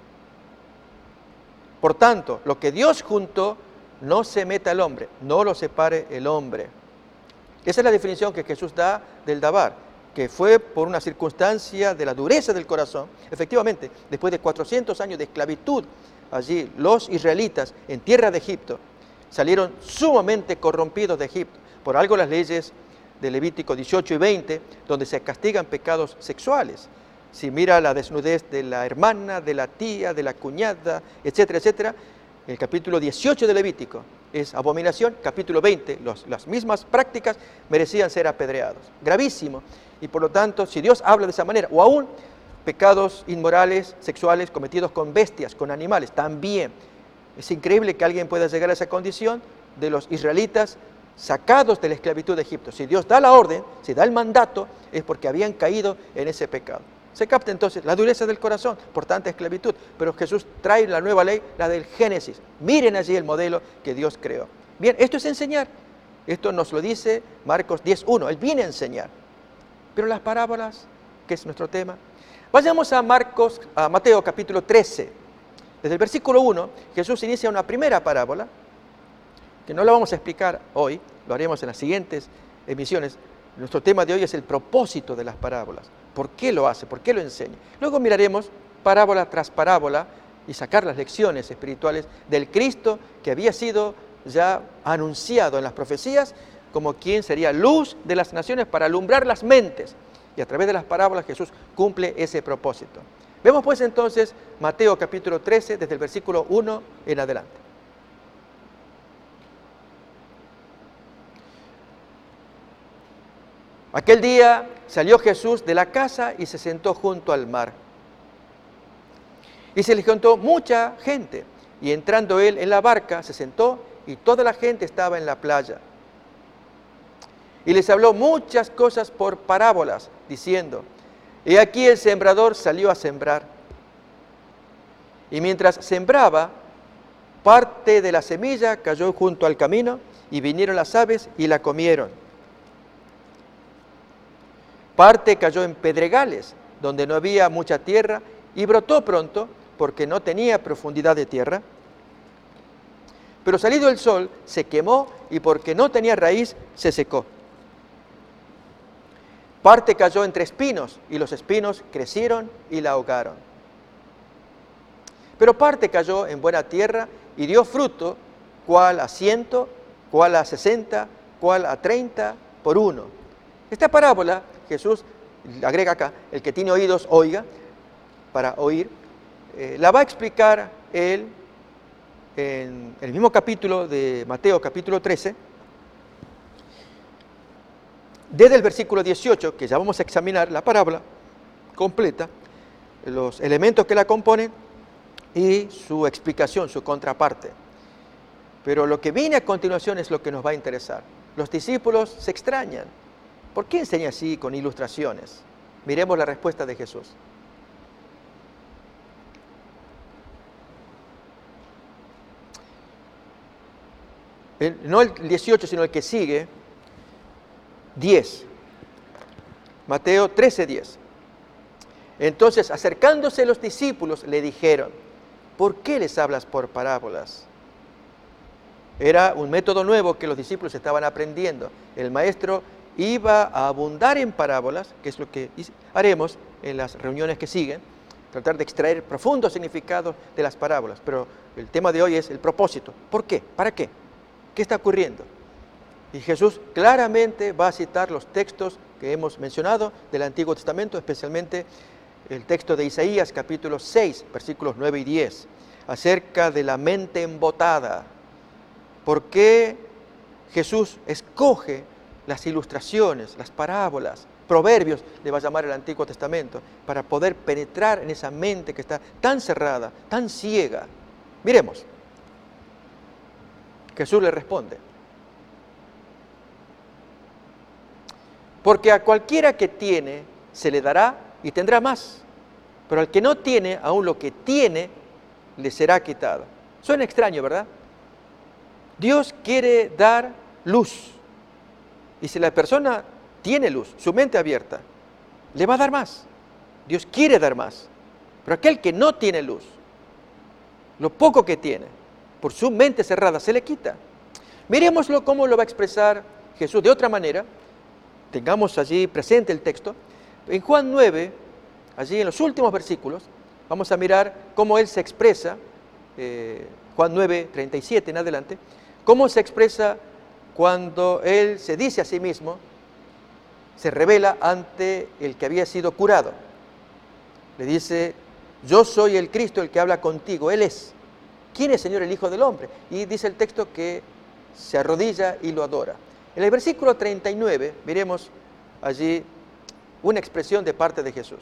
Por tanto, lo que Dios juntó, no se meta el hombre, no lo separe el hombre. Esa es la definición que Jesús da del dabar, que fue por una circunstancia de la dureza del corazón. Efectivamente, después de 400 años de esclavitud, allí los israelitas en tierra de Egipto salieron sumamente corrompidos de Egipto. Por algo las leyes de Levítico 18 y 20, donde se castigan pecados sexuales. Si mira la desnudez de la hermana, de la tía, de la cuñada, etcétera, etcétera, el capítulo 18 de Levítico es abominación, capítulo 20, las mismas prácticas merecían ser apedreados. Gravísimo. Y por lo tanto, si Dios habla de esa manera, o aún pecados inmorales, sexuales, cometidos con bestias, con animales, también. Es increíble que alguien pueda llegar a esa condición de los israelitas sacados de la esclavitud de Egipto. Si Dios da la orden, si da el mandato, es porque habían caído en ese pecado. Se capta entonces la dureza del corazón por tanta esclavitud, pero Jesús trae la nueva ley, la del Génesis. Miren allí el modelo que Dios creó. Bien, esto es enseñar. Esto nos lo dice Marcos 10:1. Él viene a enseñar. Pero las parábolas, que es nuestro tema. Vayamos a Mateo capítulo 13. Desde el versículo 1, Jesús inicia una primera parábola, que no la vamos a explicar hoy, lo haremos en las siguientes emisiones. Nuestro tema de hoy es el propósito de las parábolas. ¿Por qué lo hace? ¿Por qué lo enseña? Luego miraremos parábola tras parábola y sacar las lecciones espirituales del Cristo que había sido ya anunciado en las profecías como quien sería luz de las naciones para alumbrar las mentes. Y a través de las parábolas Jesús cumple ese propósito. Vemos pues entonces Mateo capítulo 13 desde el versículo 1 en adelante. Aquel día salió Jesús de la casa y se sentó junto al mar. Y se le juntó mucha gente. Y entrando él en la barca, se sentó y toda la gente estaba en la playa. Y les habló muchas cosas por parábolas, diciendo, he aquí el sembrador salió a sembrar. Y mientras sembraba, parte de la semilla cayó junto al camino y vinieron las aves y la comieron. Parte cayó en pedregales, donde no había mucha tierra, y brotó pronto, porque no tenía profundidad de tierra. Pero salido el sol, se quemó, y porque no tenía raíz, se secó. Parte cayó entre espinos, y los espinos crecieron y la ahogaron. Pero parte cayó en buena tierra y dio fruto, cual a 100, cual a 60, cual a 30 por uno. Esta parábola, Jesús agrega acá, el que tiene oídos oiga, para oír, la va a explicar él en el mismo capítulo de Mateo, capítulo 13, desde el versículo 18, que ya vamos a examinar la parábola completa, los elementos que la componen y su explicación, su contraparte. Pero lo que viene a continuación es lo que nos va a interesar. Los discípulos se extrañan. ¿Por qué enseña así con ilustraciones? Miremos la respuesta de Jesús. No el 18, sino el que sigue, 10. Mateo 13, 10. Entonces, acercándose los discípulos, le dijeron, ¿por qué les hablas por parábolas? Era un método nuevo que los discípulos estaban aprendiendo. El maestro iba a abundar en parábolas, que es lo que haremos en las reuniones que siguen, tratar de extraer profundos significados de las parábolas. Pero el tema de hoy es el propósito. ¿Por qué? ¿Para qué? ¿Qué está ocurriendo? Y Jesús claramente va a citar los textos que hemos mencionado del Antiguo Testamento, especialmente el texto de Isaías, capítulo 6, versículos 9 y 10, acerca de la mente embotada. ¿Por qué Jesús escoge las ilustraciones, las parábolas, proverbios, le va a llamar el Antiguo Testamento, para poder penetrar en esa mente que está tan cerrada, tan ciega? Miremos. Jesús le responde, porque a cualquiera que tiene se le dará y tendrá más, pero al que no tiene, aún lo que tiene, le será quitado. Suena extraño, ¿verdad? Dios quiere dar luz, y si la persona tiene luz, su mente abierta, le va a dar más. Dios quiere dar más, pero aquel que no tiene luz, lo poco que tiene, por su mente cerrada, se le quita. Miremoslo cómo lo va a expresar Jesús de otra manera. Tengamos allí presente el texto. En Juan 9, allí en los últimos versículos, vamos a mirar cómo él se expresa, Juan 9, 37 en adelante, cómo se expresa cuando él se dice a sí mismo, se revela ante el que había sido curado. Le dice, yo soy el Cristo, el que habla contigo, Él es. ¿Quién es, Señor, el Hijo del Hombre? Y dice el texto que se arrodilla y lo adora. En el versículo 39, miremos allí una expresión de parte de Jesús.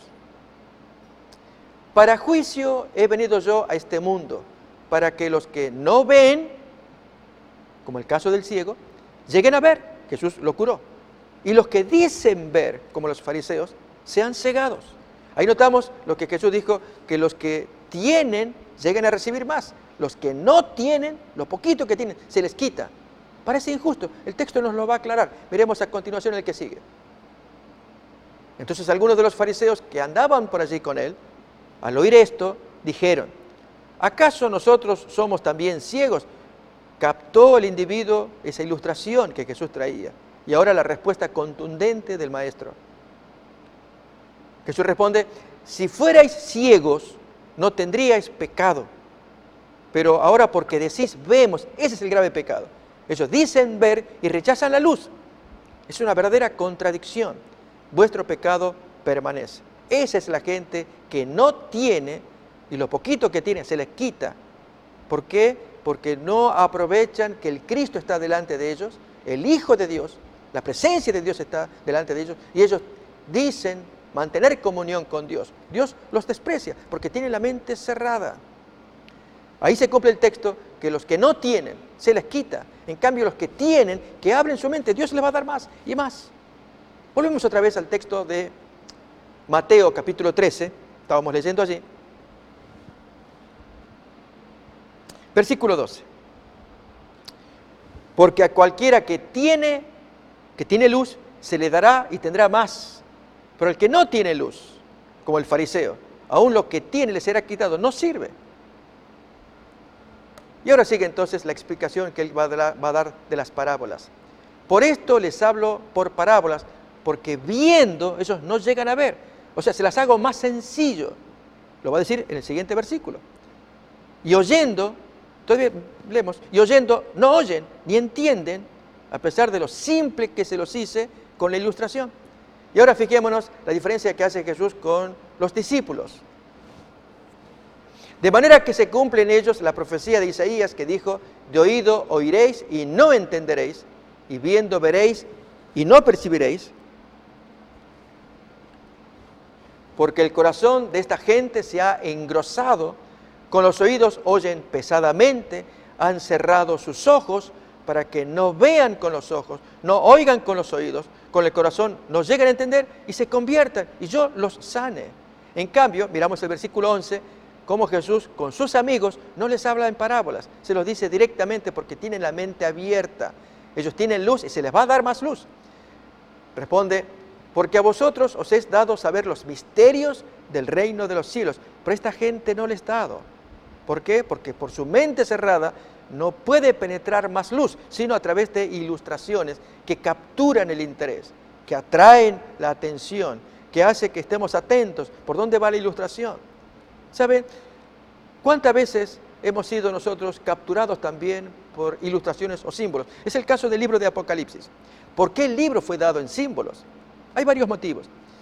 Para juicio he venido yo a este mundo, para que los que no ven, como el caso del ciego, lleguen a ver. Jesús lo curó. Y los que dicen ver, como los fariseos, sean cegados. Ahí notamos lo que Jesús dijo, que los que tienen lleguen a recibir más. Los que no tienen, lo poquito que tienen, se les quita. Parece injusto. El texto nos lo va a aclarar. Miremos a continuación el que sigue. Entonces algunos de los fariseos que andaban por allí con él, al oír esto, dijeron, ¿acaso nosotros somos también ciegos? Captó el individuo esa ilustración que Jesús traía. Y ahora la respuesta contundente del maestro. Jesús responde, si fuerais ciegos, no tendríais pecado. Pero ahora porque decís, vemos, ese es el grave pecado. Ellos dicen ver y rechazan la luz. Es una verdadera contradicción. Vuestro pecado permanece. Esa es la gente que no tiene, y lo poquito que tiene se les quita. ¿Por qué? Porque no aprovechan que el Cristo está delante de ellos, el Hijo de Dios, la presencia de Dios está delante de ellos, y ellos dicen mantener comunión con Dios. Dios los desprecia porque tienen la mente cerrada. Ahí se cumple el texto que los que no tienen se les quita. En cambio, los que tienen, que abren su mente, Dios les va a dar más y más. Volvemos otra vez al texto de Mateo capítulo 13, estábamos leyendo allí. Versículo 12. Porque a cualquiera que tiene luz, se le dará y tendrá más. Pero el que no tiene luz, como el fariseo, aún lo que tiene le será quitado, no sirve. Y ahora sigue entonces la explicación que él va a dar de las parábolas. Por esto les hablo por parábolas, porque viendo ellos no llegan a ver. O sea, se las hago más sencillo. Lo va a decir en el siguiente versículo. Y oyendo, todavía leemos, y oyendo no oyen ni entienden, a pesar de lo simple que se los hice con la ilustración. Y ahora fijémonos la diferencia que hace Jesús con los discípulos. De manera que se cumple en ellos la profecía de Isaías que dijo, de oído oiréis y no entenderéis, y viendo veréis y no percibiréis, porque el corazón de esta gente se ha engrosado, con los oídos oyen pesadamente, han cerrado sus ojos para que no vean con los ojos, no oigan con los oídos, con el corazón no lleguen a entender y se conviertan y yo los sane. En cambio, miramos el versículo 11, cómo Jesús con sus amigos no les habla en parábolas, se los dice directamente porque tienen la mente abierta. Ellos tienen luz y se les va a dar más luz. Responde, porque a vosotros os es dado saber los misterios del reino de los cielos, pero a esta gente no les es dado. ¿Por qué? Porque por su mente cerrada no puede penetrar más luz, sino a través de ilustraciones que capturan el interés, que atraen la atención, que hace que estemos atentos. ¿Por dónde va la ilustración? ¿Saben? ¿Cuántas veces hemos sido nosotros capturados también por ilustraciones o símbolos? Es el caso del libro de Apocalipsis. ¿Por qué el libro fue dado en símbolos? Hay varios motivos.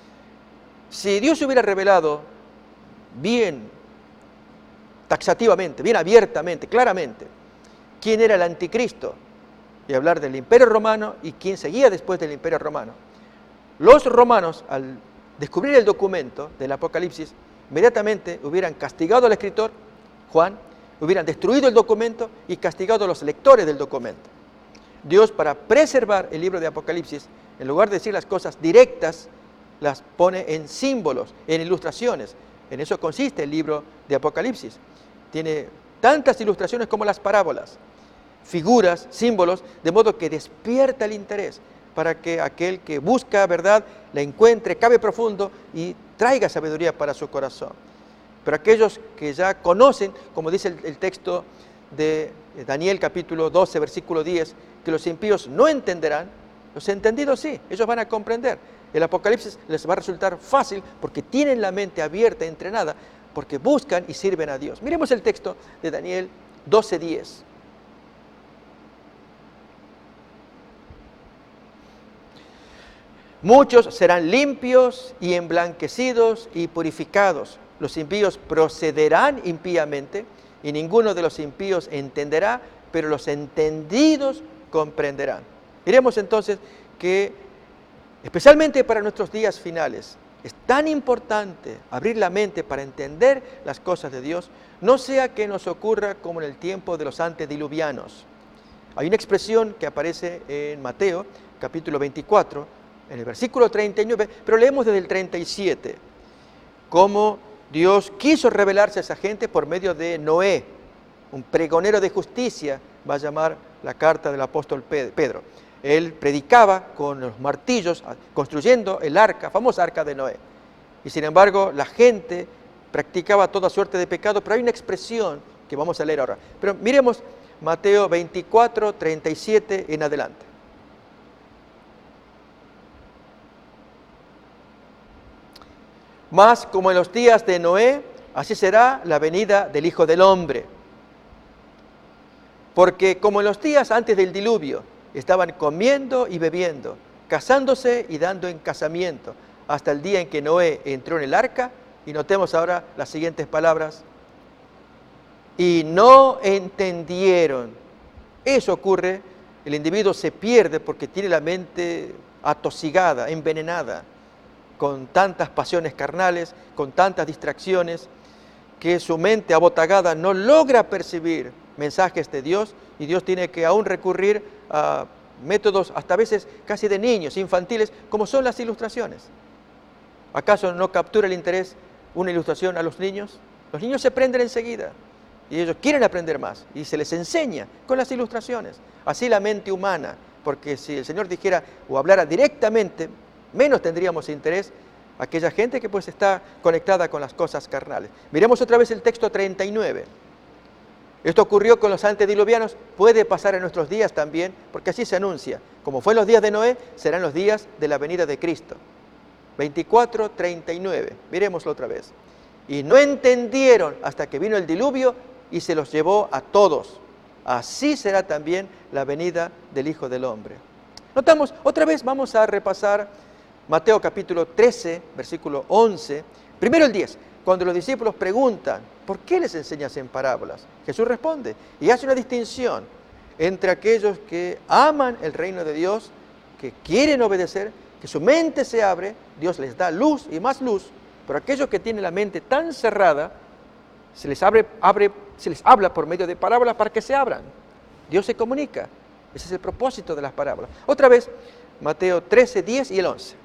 Si Dios se hubiera revelado bien taxativamente, bien abiertamente, claramente, quién era el anticristo, y hablar del Imperio Romano y quién seguía después del Imperio Romano, los romanos, al descubrir el documento del Apocalipsis, inmediatamente hubieran castigado al escritor, Juan, hubieran destruido el documento y castigado a los lectores del documento. Dios, para preservar el libro de Apocalipsis, en lugar de decir las cosas directas, las pone en símbolos, en ilustraciones. En eso consiste el libro de Apocalipsis. Tiene tantas ilustraciones como las parábolas, figuras, símbolos, de modo que despierta el interés para que aquel que busca verdad la encuentre, cabe profundo y traiga sabiduría para su corazón. Pero aquellos que ya conocen, como dice el texto de Daniel capítulo 12, versículo 10, que los impíos no entenderán, los entendidos sí, ellos van a comprender. El Apocalipsis les va a resultar fácil porque tienen la mente abierta, entrenada, porque buscan y sirven a Dios. Miremos el texto de Daniel 12:10. Muchos serán limpios y emblanquecidos y purificados. Los impíos procederán impíamente y ninguno de los impíos entenderá, pero los entendidos comprenderán. Miremos entonces que, especialmente para nuestros días finales, es tan importante abrir la mente para entender las cosas de Dios, no sea que nos ocurra como en el tiempo de los antediluvianos. Hay una expresión que aparece en Mateo, capítulo 24, en el versículo 39, pero leemos desde el 37, cómo Dios quiso revelarse a esa gente por medio de Noé, un pregonero de justicia, va a llamar la carta del apóstol Pedro. Él predicaba con los martillos, construyendo el arca, famosa arca de Noé. Y sin embargo, la gente practicaba toda suerte de pecado, pero hay una expresión que vamos a leer ahora. Pero miremos Mateo 24, 37 en adelante. Mas como en los días de Noé, así será la venida del Hijo del Hombre. Porque como en los días antes del diluvio, estaban comiendo y bebiendo, casándose y dando en casamiento, hasta el día en que Noé entró en el arca, y notemos ahora las siguientes palabras, y no entendieron. Eso ocurre, el individuo se pierde porque tiene la mente atosigada, envenenada, con tantas pasiones carnales, con tantas distracciones, que su mente abotagada no logra percibir mensajes de Dios, y Dios tiene que aún recurrir a métodos hasta a veces casi de niños, infantiles, como son las ilustraciones. ¿Acaso no captura el interés una ilustración a los niños? Los niños se prenden enseguida y ellos quieren aprender más y se les enseña con las ilustraciones. Así la mente humana, porque si el Señor dijera o hablara directamente, menos tendríamos interés aquella gente que pues está conectada con las cosas carnales. Miremos otra vez el texto 39. Esto ocurrió con los antediluvianos, puede pasar en nuestros días también, porque así se anuncia. Como fue en los días de Noé, serán los días de la venida de Cristo. 24:39, miremoslo otra vez. Y no entendieron hasta que vino el diluvio y se los llevó a todos. Así será también la venida del Hijo del Hombre. Notamos, otra vez vamos a repasar Mateo capítulo 13, versículo 11, primero el 10, cuando los discípulos preguntan, ¿por qué les enseñas en parábolas? Jesús responde y hace una distinción entre aquellos que aman el reino de Dios, que quieren obedecer, que su mente se abre, Dios les da luz y más luz, pero aquellos que tienen la mente tan cerrada, se les habla por medio de parábolas para que se abran. Dios se comunica. Ese es el propósito de las parábolas. Otra vez, Mateo 13, 10 y el 11.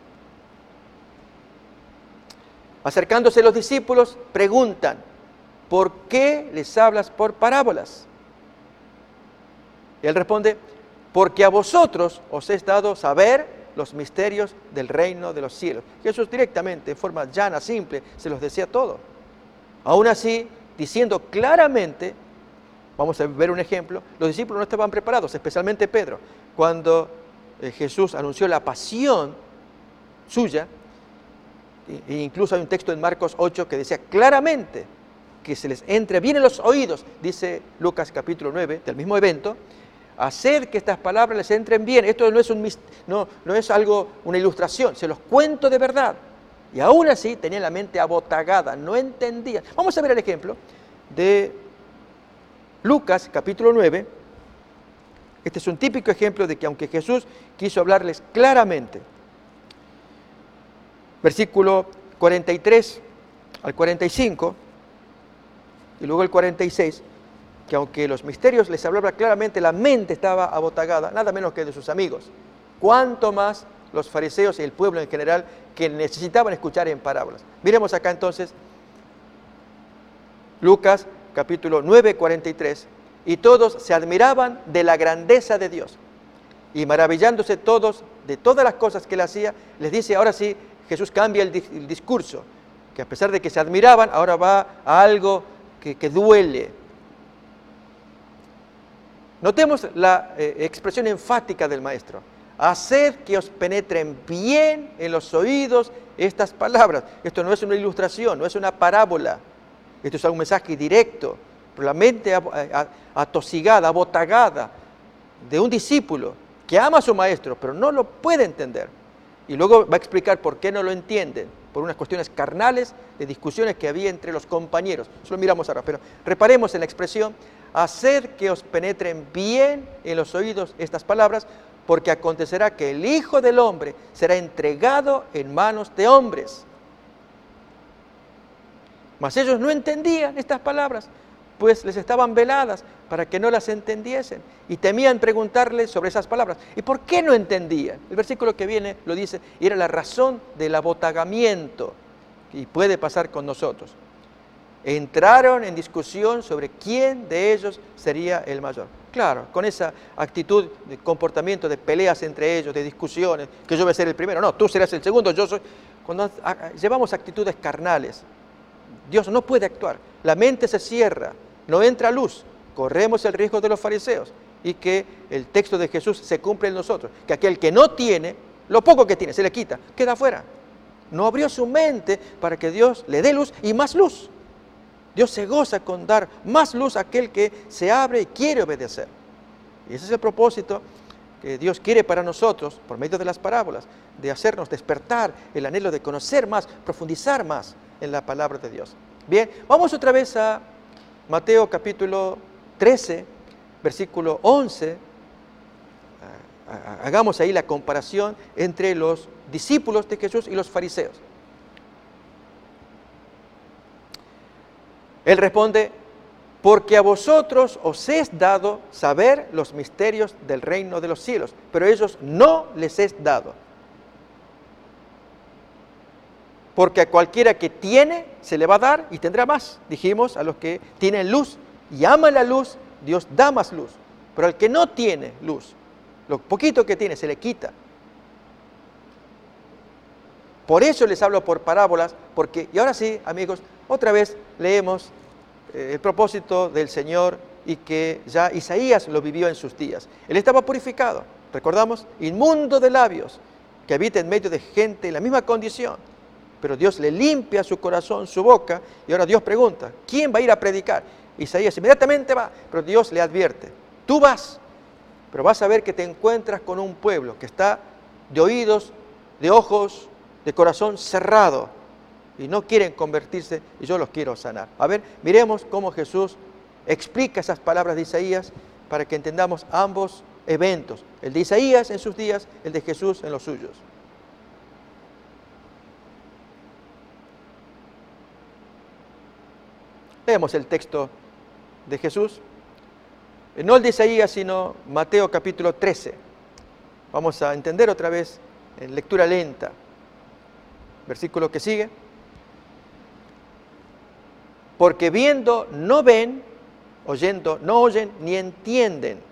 Acercándose los discípulos, preguntan, ¿por qué les hablas por parábolas? Y él responde, porque a vosotros os es dado saber los misterios del reino de los cielos. Jesús directamente, en forma llana, simple, se los decía todo. Aún así, diciendo claramente, vamos a ver un ejemplo, los discípulos no estaban preparados, especialmente Pedro. Cuando Jesús anunció la pasión suya, e incluso hay un texto en Marcos 8 que decía claramente que se les entre bien en los oídos, dice Lucas capítulo 9, del mismo evento, hacer que estas palabras les entren bien. Esto no es algo, una ilustración, se los cuento de verdad. Y aún así tenían la mente abotagada, no entendían. Vamos a ver el ejemplo de Lucas capítulo 9. Este es un típico ejemplo de que aunque Jesús quiso hablarles claramente, versículo 43 al 45 y luego el 46, que aunque los misterios les hablaba claramente, la mente estaba abotagada, nada menos que de sus amigos. Cuánto más los fariseos y el pueblo en general que necesitaban escuchar en parábolas. Miremos acá entonces Lucas capítulo 9, 43. Y todos se admiraban de la grandeza de Dios. Y maravillándose todos de todas las cosas que él hacía, les dice, ahora sí, Jesús cambia el discurso, que a pesar de que se admiraban, ahora va a algo que duele. Notemos la expresión enfática del maestro. Haced que os penetren bien en los oídos estas palabras. Esto no es una ilustración, no es una parábola. Esto es un mensaje directo. Pero la mente atosigada, abotagada de un discípulo que ama a su maestro, pero no lo puede entender. Y luego va a explicar por qué no lo entienden, por unas cuestiones carnales de discusiones que había entre los compañeros. Eso lo miramos ahora, pero reparemos en la expresión, haced que os penetren bien en los oídos estas palabras, porque acontecerá que el Hijo del Hombre será entregado en manos de hombres. Mas ellos no entendían estas palabras, pues les estaban veladas para que no las entendiesen y temían preguntarle sobre esas palabras. ¿Y por qué no entendían? El versículo que viene lo dice, y era la razón del abotagamiento, y puede pasar con nosotros. Entraron en discusión sobre quién de ellos sería el mayor. Claro, con esa actitud de comportamiento, de peleas entre ellos, de discusiones, que yo voy a ser el primero, no, tú serás el segundo, yo soy... Cuando llevamos actitudes carnales, Dios no puede actuar, la mente se cierra, no entra luz, corremos el riesgo de los fariseos y que el texto de Jesús se cumple en nosotros, que aquel que no tiene, lo poco que tiene, se le quita, queda afuera. No abrió su mente para que Dios le dé luz y más luz. Dios se goza con dar más luz a aquel que se abre y quiere obedecer. Y ese es el propósito que Dios quiere para nosotros, por medio de las parábolas, de hacernos despertar el anhelo de conocer más, profundizar más en la palabra de Dios. Bien, vamos otra vez a Mateo capítulo 13, versículo 11. Hagamos ahí la comparación entre los discípulos de Jesús y los fariseos. Él responde, porque a vosotros os es dado saber los misterios del reino de los cielos, pero a ellos no les es dado. Porque a cualquiera que tiene, se le va a dar y tendrá más. Dijimos, a los que tienen luz y aman la luz, Dios da más luz. Pero al que no tiene luz, lo poquito que tiene, se le quita. Por eso les hablo por parábolas, porque, y ahora sí, amigos, otra vez leemos el propósito del Señor y que ya Isaías lo vivió en sus días. Él estaba purificado, recordamos, inmundo de labios, que habita en medio de gente en la misma condición. Pero Dios le limpia su corazón, su boca, y ahora Dios pregunta, ¿quién va a ir a predicar? Isaías inmediatamente va, pero Dios le advierte, tú vas, pero vas a ver que te encuentras con un pueblo que está de oídos, de ojos, de corazón cerrado, y no quieren convertirse, y yo los quiero sanar. A ver, miremos cómo Jesús explica esas palabras de Isaías para que entendamos ambos eventos, el de Isaías en sus días, el de Jesús en los suyos. Leemos el texto de Jesús, no el de Isaías, sino Mateo capítulo 13. Vamos a entender otra vez en lectura lenta. Versículo que sigue. Porque viendo no ven, oyendo no oyen, ni entienden.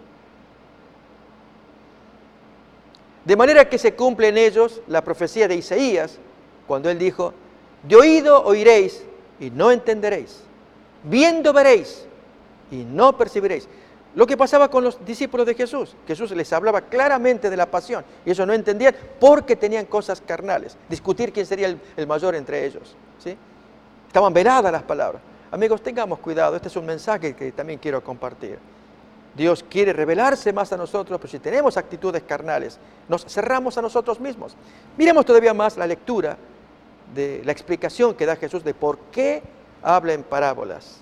De manera que se cumple en ellos la profecía de Isaías, cuando él dijo, de oído oiréis y no entenderéis, viendo veréis y no percibiréis. Lo que pasaba con los discípulos de Jesús. Jesús les hablaba claramente de la pasión y ellos no entendían porque tenían cosas carnales. Discutir quién sería el mayor entre ellos, ¿sí? Estaban veladas las palabras. Amigos, tengamos cuidado. Este es un mensaje que también quiero compartir. Dios quiere revelarse más a nosotros, pero si tenemos actitudes carnales, nos cerramos a nosotros mismos. Miremos todavía más la lectura de la explicación que da Jesús de por qué habla en parábolas.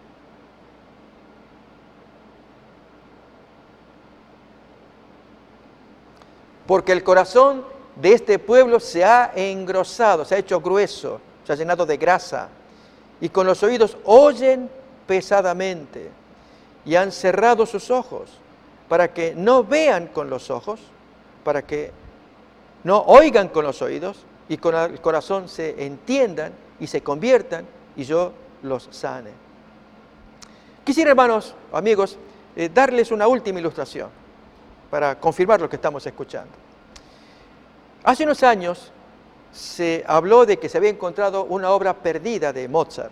Porque el corazón de este pueblo se ha engrosado, se ha hecho grueso, se ha llenado de grasa, y con los oídos oyen pesadamente, y han cerrado sus ojos, para que no vean con los ojos, para que no oigan con los oídos, y con el corazón se entiendan y se conviertan, y yo los sane. Quisiera, hermanos, amigos, darles una última ilustración, para confirmar lo que estamos escuchando. Hace unos años se habló de que se había encontrado una obra perdida de Mozart,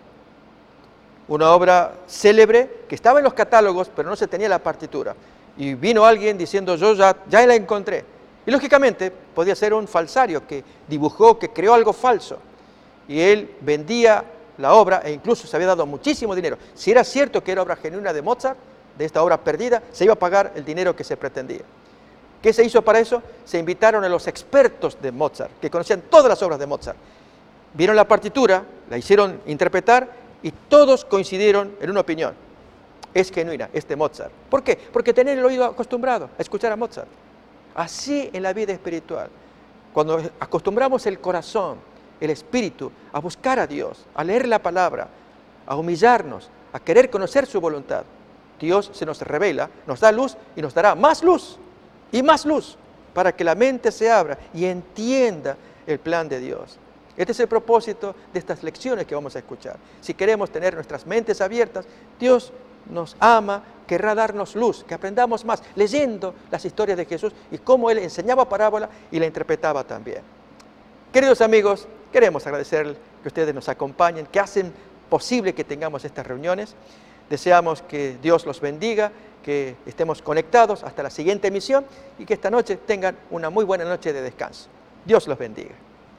una obra célebre que estaba en los catálogos, pero no se tenía la partitura. Y vino alguien diciendo, yo ya la encontré. Y lógicamente podía ser un falsario que dibujó, que creó algo falso. Y él vendía la obra e incluso se había dado muchísimo dinero. Si era cierto que era obra genuina de Mozart, de esta obra perdida, se iba a pagar el dinero que se pretendía. ¿Qué se hizo para eso? Se invitaron a los expertos de Mozart, que conocían todas las obras de Mozart. Vieron la partitura, la hicieron interpretar y todos coincidieron en una opinión. Es genuina, es de Mozart. ¿Por qué? Porque tenían el oído acostumbrado a escuchar a Mozart. Así en la vida espiritual. Cuando acostumbramos el corazón, el espíritu, a buscar a Dios, a leer la palabra, a humillarnos, a querer conocer su voluntad, Dios se nos revela, nos da luz y nos dará más luz y más luz para que la mente se abra y entienda el plan de Dios. Este es el propósito de estas lecciones que vamos a escuchar. Si queremos tener nuestras mentes abiertas, Dios nos ama, querrá darnos luz, que aprendamos más leyendo las historias de Jesús y cómo Él enseñaba parábola y la interpretaba también. Queridos amigos, queremos agradecer que ustedes nos acompañen, que hacen posible que tengamos estas reuniones. Deseamos que Dios los bendiga, que estemos conectados hasta la siguiente emisión y que esta noche tengan una muy buena noche de descanso. Dios los bendiga.